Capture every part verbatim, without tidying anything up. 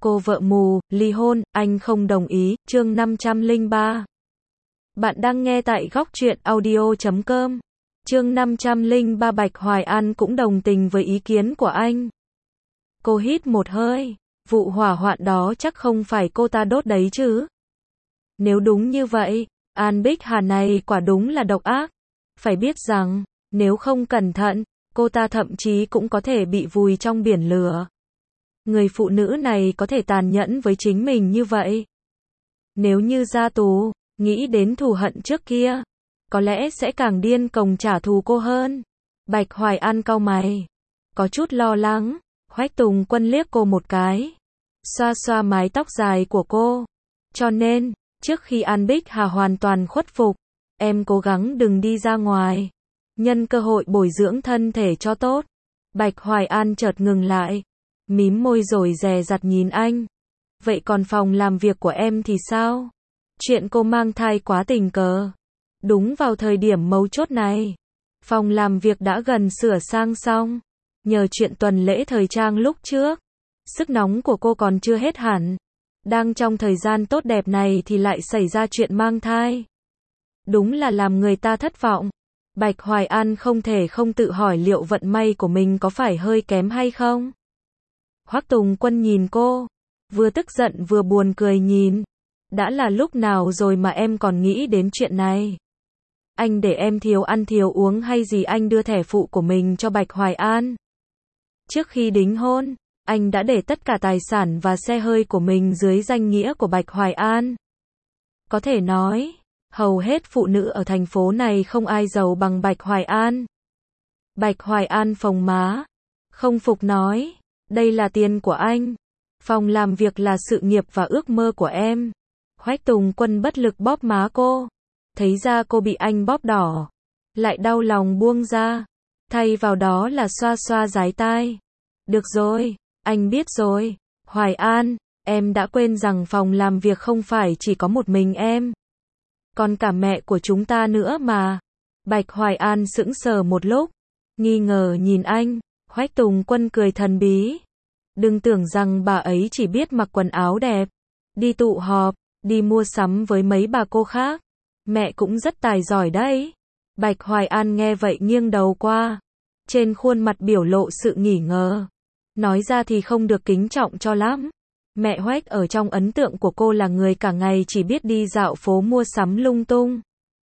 Cô vợ mù, ly hôn, anh không đồng ý, chương năm trăm lẻ ba. Bạn đang nghe tại góc truyện audio chấm com. Chương năm trăm lẻ ba. Bạch Hoài An cũng đồng tình với ý kiến của anh. Cô hít một hơi, vụ hỏa hoạn đó chắc không phải cô ta đốt đấy chứ. Nếu đúng như vậy, An Bích Hà này quả đúng là độc ác. Phải biết rằng, nếu không cẩn thận, cô ta thậm chí cũng có thể bị vùi trong biển lửa. Người phụ nữ này có thể tàn nhẫn với chính mình như vậy. Nếu như ra tù, nghĩ đến thù hận trước kia, có lẽ sẽ càng điên cuồng trả thù cô hơn. Bạch Hoài An cau mày, có chút lo lắng. Hoách Tùng Quân liếc cô một cái, xoa xoa mái tóc dài của cô. Cho nên, trước khi An Bích Hà hoàn toàn khuất phục, em cố gắng đừng đi ra ngoài. Nhân cơ hội bồi dưỡng thân thể cho tốt. Bạch Hoài An chợt ngừng lại, mím môi rồi dè dặt nhìn anh. Vậy còn phòng làm việc của em thì sao? Chuyện cô mang thai quá tình cờ. Đúng vào thời điểm mấu chốt này, phòng làm việc đã gần sửa sang xong. Nhờ chuyện tuần lễ thời trang lúc trước, sức nóng của cô còn chưa hết hẳn. Đang trong thời gian tốt đẹp này thì lại xảy ra chuyện mang thai. Đúng là làm người ta thất vọng. Bạch Hoài An không thể không tự hỏi liệu vận may của mình có phải hơi kém hay không. Hoắc Tùng Quân nhìn cô, vừa tức giận vừa buồn cười nhìn. Đã là lúc nào rồi mà em còn nghĩ đến chuyện này? Anh để em thiếu ăn thiếu uống hay gì? Anh đưa thẻ phụ của mình cho Bạch Hoài An. Trước khi đính hôn, anh đã để tất cả tài sản và xe hơi của mình dưới danh nghĩa của Bạch Hoài An. Có thể nói, hầu hết phụ nữ ở thành phố này không ai giàu bằng Bạch Hoài An. Bạch Hoài An phồng má, không phục nói, đây là tiền của anh. Phòng làm việc là sự nghiệp và ước mơ của em. Hoách Tùng Quân bất lực bóp má cô. Thấy ra cô bị anh bóp đỏ, lại đau lòng buông ra. Thay vào đó là xoa xoa dái tai. Được rồi, anh biết rồi. Hoài An, em đã quên rằng phòng làm việc không phải chỉ có một mình em. Còn cả mẹ của chúng ta nữa mà. Bạch Hoài An sững sờ một lúc, nghi ngờ nhìn anh. Hoách Tùng Quân cười thần bí. Đừng tưởng rằng bà ấy chỉ biết mặc quần áo đẹp, đi tụ họp, đi mua sắm với mấy bà cô khác. Mẹ cũng rất tài giỏi đấy. Bạch Hoài An nghe vậy nghiêng đầu qua. Trên khuôn mặt biểu lộ sự nghi ngờ. Nói ra thì không được kính trọng cho lắm. Mẹ Hoách ở trong ấn tượng của cô là người cả ngày chỉ biết đi dạo phố mua sắm lung tung.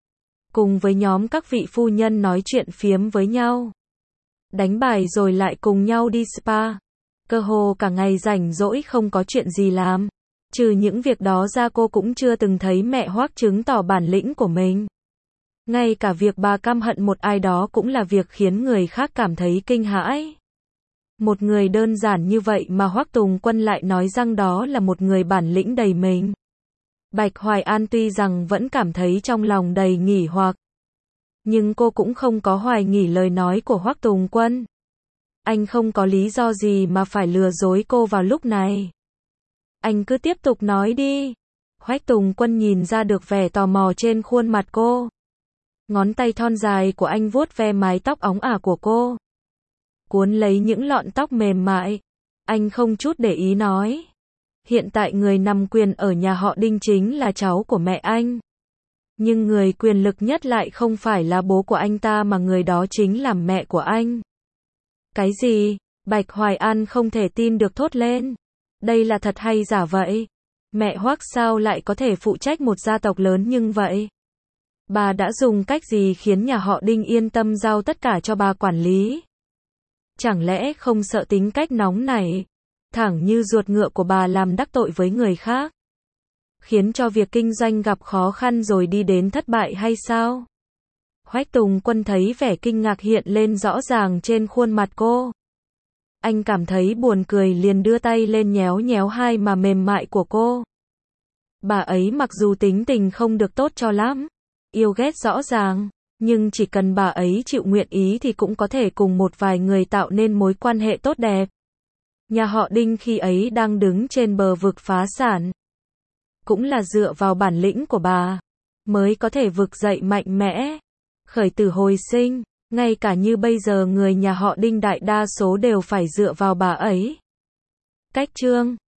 Cùng với nhóm các vị phu nhân nói chuyện phiếm với nhau. Đánh bài rồi lại cùng nhau đi spa. Cơ hồ cả ngày rảnh rỗi không có chuyện gì làm. Trừ những việc đó ra cô cũng chưa từng thấy mẹ Hoắc chứng tỏ bản lĩnh của mình. Ngay cả việc bà căm hận một ai đó cũng là việc khiến người khác cảm thấy kinh hãi. Một người đơn giản như vậy mà Hoắc Tùng Quân lại nói rằng đó là một người bản lĩnh đầy mình. Bạch Hoài An tuy rằng vẫn cảm thấy trong lòng đầy nghi hoặc, nhưng cô cũng không có hoài nghi lời nói của Hoắc Tùng Quân. Anh không có lý do gì mà phải lừa dối cô vào lúc này. Anh cứ tiếp tục nói đi. Hoắc Tùng Quân nhìn ra được vẻ tò mò trên khuôn mặt cô. Ngón tay thon dài của anh vuốt ve mái tóc óng ả của cô, cuốn lấy những lọn tóc mềm mại. Anh không chút để ý nói. Hiện tại người nắm quyền ở nhà họ Đinh chính là cháu của mẹ anh. Nhưng người quyền lực nhất lại không phải là bố của anh ta mà người đó chính là mẹ của anh. Cái gì? Bạch Hoài An không thể tin được thốt lên. Đây là thật hay giả vậy? Mẹ Hoắc sao lại có thể phụ trách một gia tộc lớn như vậy? Bà đã dùng cách gì khiến nhà họ Đinh yên tâm giao tất cả cho bà quản lý? Chẳng lẽ không sợ tính cách nóng nảy, thẳng như ruột ngựa của bà làm đắc tội với người khác, khiến cho việc kinh doanh gặp khó khăn rồi đi đến thất bại hay sao? Hoách Tùng Quân thấy vẻ kinh ngạc hiện lên rõ ràng trên khuôn mặt cô. Anh cảm thấy buồn cười liền đưa tay lên nhéo nhéo hai má mềm mại của cô. Bà ấy mặc dù tính tình không được tốt cho lắm, yêu ghét rõ ràng, nhưng chỉ cần bà ấy chịu nguyện ý thì cũng có thể cùng một vài người tạo nên mối quan hệ tốt đẹp. Nhà họ Đinh khi ấy đang đứng trên bờ vực phá sản. Cũng là dựa vào bản lĩnh của bà, mới có thể vực dậy mạnh mẽ, khởi tử hồi sinh. Ngay cả như bây giờ người nhà họ Đinh đại đa số đều phải dựa vào bà ấy. Cách chương